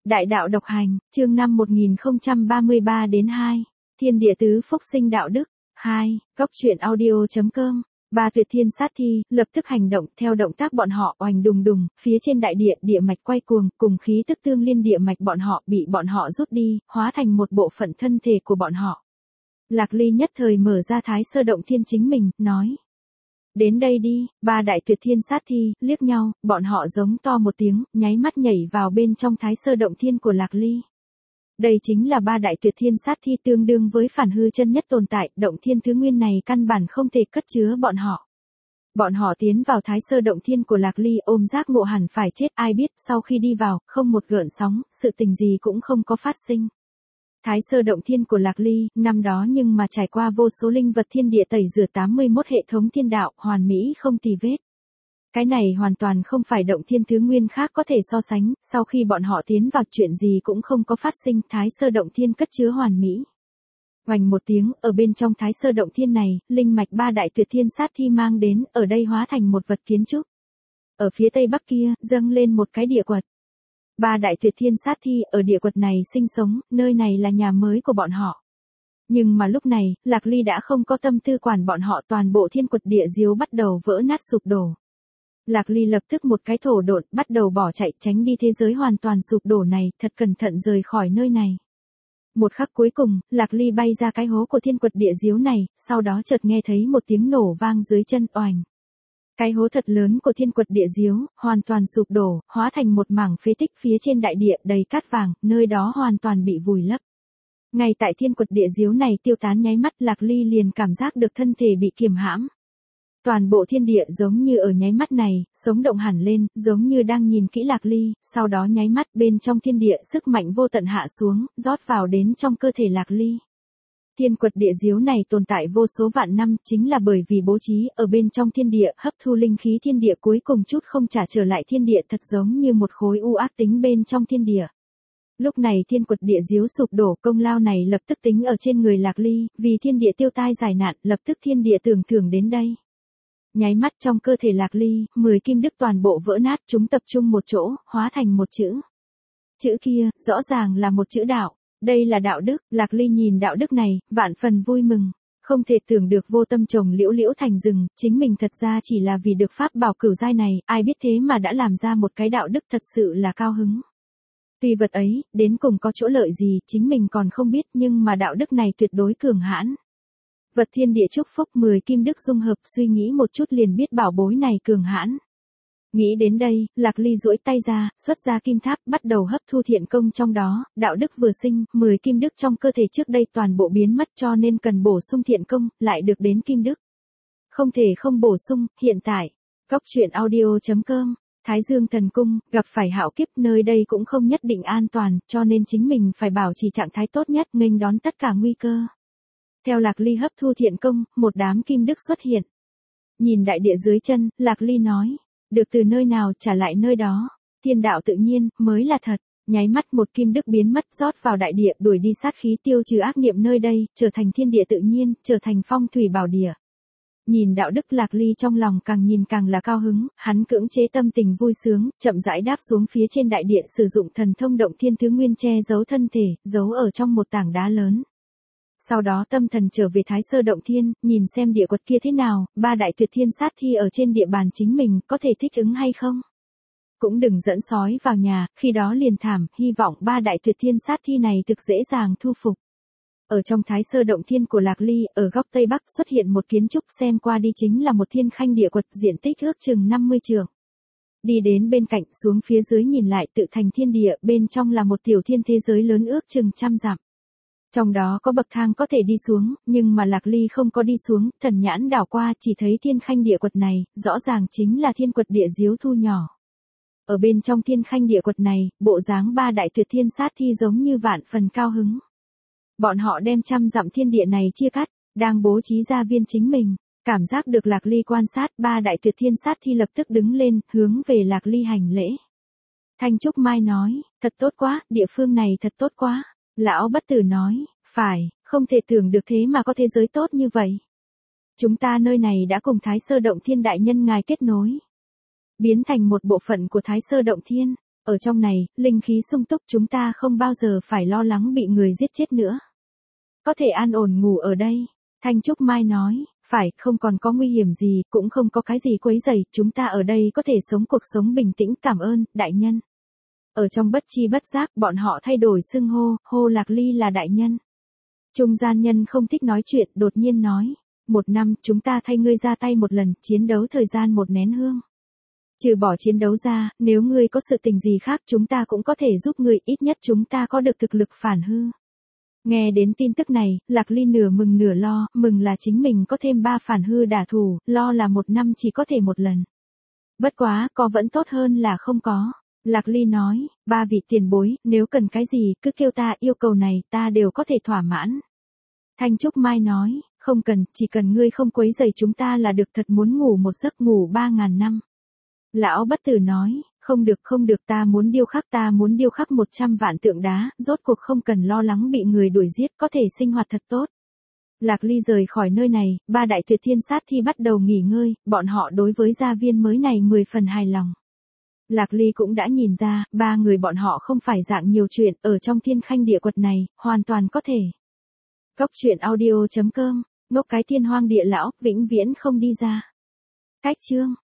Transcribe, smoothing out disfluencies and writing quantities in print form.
Đại đạo độc hành, chương 5 1033 đến 2. Thiên địa tứ phúc sinh đạo đức. 2. Góc truyện audio.com. Ba tuyệt thiên sát thi, lập tức hành động, theo động tác bọn họ oành đùng đùng, phía trên đại địa, địa mạch quay cuồng, cùng khí tức tương liên địa mạch bọn họ bị bọn họ rút đi, hóa thành một bộ phận thân thể của bọn họ. Lạc Ly nhất thời mở ra Thái Sơ Động Thiên chính mình, nói. Đến đây đi, ba đại tuyệt thiên sát thi, liếc nhau, bọn họ giống to một tiếng, nháy mắt nhảy vào bên trong Thái Sơ Động Thiên của Lạc Ly. Đây chính là ba đại tuyệt thiên sát thi tương đương với phản hư chân nhất tồn tại, động thiên thứ nguyên này căn bản không thể cất chứa bọn họ. Bọn họ tiến vào Thái Sơ Động Thiên của Lạc Ly ôm giác ngộ hẳn phải chết, ai biết sau khi đi vào, không một gợn sóng, sự tình gì cũng không có phát sinh. Thái Sơ Động Thiên của Lạc Ly, năm đó nhưng mà trải qua vô số linh vật thiên địa tẩy rửa 81 hệ thống thiên đạo, hoàn mỹ không tì vết. Cái này hoàn toàn không phải động thiên thứ nguyên khác có thể so sánh, sau khi bọn họ tiến vào chuyện gì cũng không có phát sinh, Thái Sơ Động Thiên cất chứa hoàn mỹ. Oành một tiếng, ở bên trong Thái Sơ Động Thiên này, linh mạch ba đại tuyệt thiên sát thi mang đến, ở đây hóa thành một vật kiến trúc. Ở phía tây bắc kia, dâng lên một cái địa quật. Ba đại tuyệt thiên sát thi ở địa quật này sinh sống, nơi này là nhà mới của bọn họ. Nhưng mà lúc này, Lạc Ly đã không có tâm tư quản bọn họ, toàn bộ thiên quật địa diếu bắt đầu vỡ nát sụp đổ. Lạc Ly lập tức một cái thổ độn, bắt đầu bỏ chạy tránh đi thế giới hoàn toàn sụp đổ này, thật cẩn thận rời khỏi nơi này. Một khắc cuối cùng, Lạc Ly bay ra cái hố của thiên quật địa diếu này, sau đó chợt nghe thấy một tiếng nổ vang dưới chân oành. Cái hố thật lớn của thiên quật địa diếu, hoàn toàn sụp đổ, hóa thành một mảng phế tích phía trên đại địa đầy cát vàng, nơi đó hoàn toàn bị vùi lấp. Ngay tại thiên quật địa diếu này tiêu tán nháy mắt, Lạc Ly liền cảm giác được thân thể bị kiềm hãm. Toàn bộ thiên địa giống như ở nháy mắt này, sống động hẳn lên, giống như đang nhìn kỹ Lạc Ly, sau đó nháy mắt bên trong thiên địa sức mạnh vô tận hạ xuống, rót vào đến trong cơ thể Lạc Ly. Thiên quật địa diếu này tồn tại vô số vạn năm, chính là bởi vì bố trí ở bên trong thiên địa, hấp thu linh khí thiên địa cuối cùng chút không trả trở lại thiên địa, thật giống như một khối u ác tính bên trong thiên địa. Lúc này thiên quật địa diếu sụp đổ, công lao này lập tức tính ở trên người Lạc Ly, vì thiên địa tiêu tai giải nạn, lập tức thiên địa tưởng thưởng đến đây. Nháy mắt trong cơ thể Lạc Ly, 10 kim đức toàn bộ vỡ nát, chúng tập trung một chỗ, hóa thành một chữ. Chữ kia, rõ ràng là một chữ đạo. Đây là đạo đức, Lạc Ly nhìn đạo đức này, vạn phần vui mừng. Không thể tưởng được vô tâm trồng liễu liễu thành rừng, chính mình thật ra chỉ là vì được pháp bảo cửu giai này, ai biết thế mà đã làm ra một cái đạo đức, thật sự là cao hứng. Tuy vật ấy, đến cùng có chỗ lợi gì, chính mình còn không biết, nhưng mà đạo đức này tuyệt đối cường hãn. Vật thiên địa chúc phúc 10 kim đức dung hợp, suy nghĩ một chút liền biết bảo bối này cường hãn. Nghĩ đến đây, Lạc Ly duỗi tay ra, xuất ra kim tháp, bắt đầu hấp thu thiện công trong đó, đạo đức vừa sinh, 10 kim đức trong cơ thể trước đây toàn bộ biến mất cho nên cần bổ sung thiện công, lại được đến kim đức. Không thể không bổ sung, hiện tại, góc truyện audio.com, Thái Dương Thần Cung, gặp phải hạo kiếp, nơi đây cũng không nhất định an toàn, cho nên chính mình phải bảo trì trạng thái tốt nhất, nghênh đón tất cả nguy cơ. Theo Lạc Ly hấp thu thiện công, một đám kim đức xuất hiện. Nhìn đại địa dưới chân, Lạc Ly nói. Được từ nơi nào trả lại nơi đó. Thiên đạo tự nhiên, mới là thật. Nháy mắt một kim đức biến mất, rót vào đại địa, đuổi đi sát khí, tiêu trừ ác niệm nơi đây, trở thành thiên địa tự nhiên, trở thành phong thủy bảo địa. Nhìn đạo đức, Lạc Ly trong lòng càng nhìn càng là cao hứng, hắn cưỡng chế tâm tình vui sướng, chậm rãi đáp xuống phía trên đại địa, sử dụng thần thông động thiên thứ nguyên che giấu thân thể, giấu ở trong một tảng đá lớn. Sau đó tâm thần trở về Thái Sơ Động Thiên, nhìn xem địa quật kia thế nào, ba đại tuyệt thiên sát thi ở trên địa bàn chính mình, có thể thích ứng hay không? Cũng đừng dẫn sói vào nhà, khi đó liền thảm, hy vọng ba đại tuyệt thiên sát thi này thực dễ dàng thu phục. Ở trong Thái Sơ Động Thiên của Lạc Ly, ở góc Tây Bắc xuất hiện một kiến trúc, xem qua đi chính là một thiên khanh địa quật, diện tích ước chừng 50 trượng. Đi đến bên cạnh, xuống phía dưới nhìn lại, tự thành thiên địa, bên trong là một tiểu thiên thế giới lớn ước chừng 100 dặm. Trong đó có bậc thang có thể đi xuống, nhưng mà Lạc Ly không có đi xuống, thần nhãn đảo qua chỉ thấy thiên khanh địa quật này, rõ ràng chính là thiên quật địa diếu thu nhỏ. Ở bên trong thiên khanh địa quật này, bộ dáng ba đại tuyệt thiên sát thi giống như vạn phần cao hứng. Bọn họ đem 100 dặm thiên địa này chia cắt, đang bố trí gia viên chính mình, cảm giác được Lạc Ly quan sát, ba đại tuyệt thiên sát thi lập tức đứng lên, hướng về Lạc Ly hành lễ. Thanh Trúc Mai nói, thật tốt quá, địa phương này thật tốt quá. Lão Bất Tử nói, phải, không thể tưởng được thế mà có thế giới tốt như vậy. Chúng ta nơi này đã cùng Thái Sơ Động Thiên đại nhân ngài kết nối. Biến thành một bộ phận của Thái Sơ Động Thiên. Ở trong này, linh khí sung túc chúng ta không bao giờ phải lo lắng bị người giết chết nữa. Có thể an ổn ngủ ở đây. Thanh Trúc Mai nói, phải, không còn có nguy hiểm gì, cũng không có cái gì quấy rầy, chúng ta ở đây có thể sống cuộc sống bình tĩnh, cảm ơn, đại nhân. Ở trong bất chi bất giác, bọn họ thay đổi xưng hô Lạc Ly là đại nhân. Trung gian nhân không thích nói chuyện, đột nhiên nói, 1 năm, chúng ta thay ngươi ra tay một lần, chiến đấu thời gian 1 nén hương. Trừ bỏ chiến đấu ra, nếu ngươi có sự tình gì khác chúng ta cũng có thể giúp ngươi, ít nhất chúng ta có được thực lực phản hư. Nghe đến tin tức này, Lạc Ly nửa mừng nửa lo, mừng là chính mình có thêm 3 phản hư đả thủ, lo là 1 năm chỉ có thể 1 lần. Bất quá, có vẫn tốt hơn là không có. Lạc Ly nói, 3 vị tiền bối, nếu cần cái gì, cứ kêu ta, yêu cầu này, ta đều có thể thỏa mãn. Thanh Trúc Mai nói, không cần, chỉ cần ngươi không quấy rầy chúng ta là được, thật muốn ngủ một giấc ngủ 3.000 năm. Lão Bất Tử nói, không được, ta muốn điêu khắc 100 vạn tượng đá, rốt cuộc không cần lo lắng bị người đuổi giết, có thể sinh hoạt thật tốt. Lạc Ly rời khỏi nơi này, 3 đại tuyệt thiên sát thi bắt đầu nghỉ ngơi, bọn họ đối với gia viên mới này 10 phần hài lòng. Lạc Ly cũng đã nhìn ra, 3 người bọn họ không phải dạng nhiều chuyện, ở trong thiên khanh địa quật này, hoàn toàn có thể. Cốc truyện audio.com, ngốc cái thiên hoang địa lão, vĩnh viễn không đi ra. Cách chương